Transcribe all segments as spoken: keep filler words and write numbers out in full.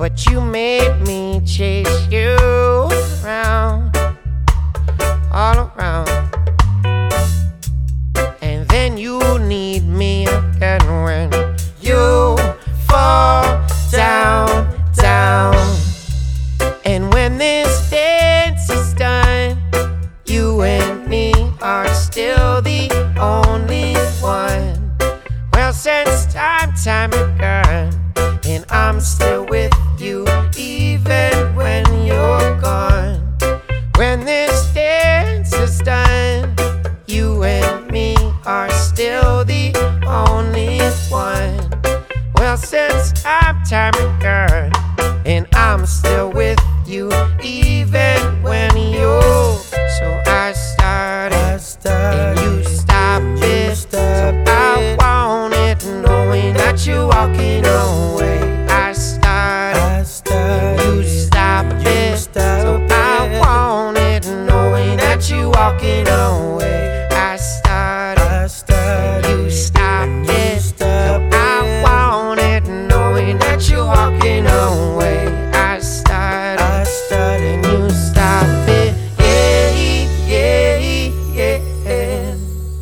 but you made me chase you around, all around. And then you need me again when you fall down, down. And when this dance is done, you and me are still the only one. Well, since time, time again, and I'm still with you even when you're gone. When this dance is done, you and me are still the only one. Well, since time, time again, and I'm still with you even when you. So I started, I started and you stopped and it. you stopped So I it. want it, knowing that you're walking away. I started, I started and you stopped and you it. So stopped I it. want it, knowing that you're walking away. I started, I started and you stopped and you it. So stopped I it. want it, knowing that you're walking away. I started, I started and you stopped it. Yeah, yeah, yeah, yeah.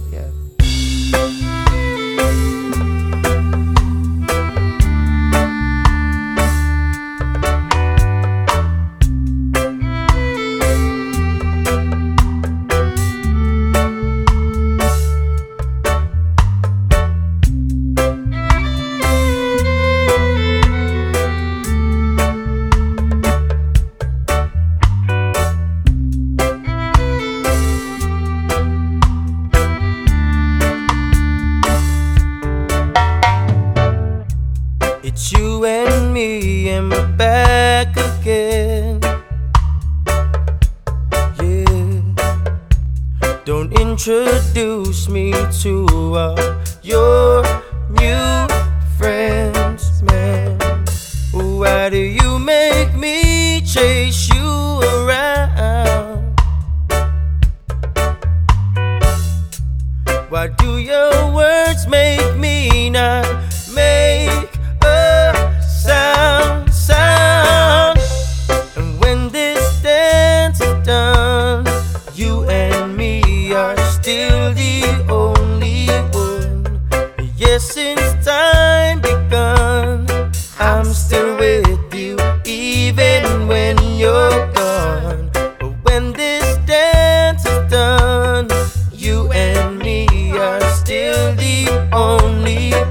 It's you and me, and we're back again. Yeah. Don't introduce me to all your new friends, man. Why do you make me chase you around? Why do your words make me not make a sound, sound? And when this dance is done, you and me are still the only one. Yes, since time begun, I'm still with you even when you're gone. But when this dance is done, you and me are still the only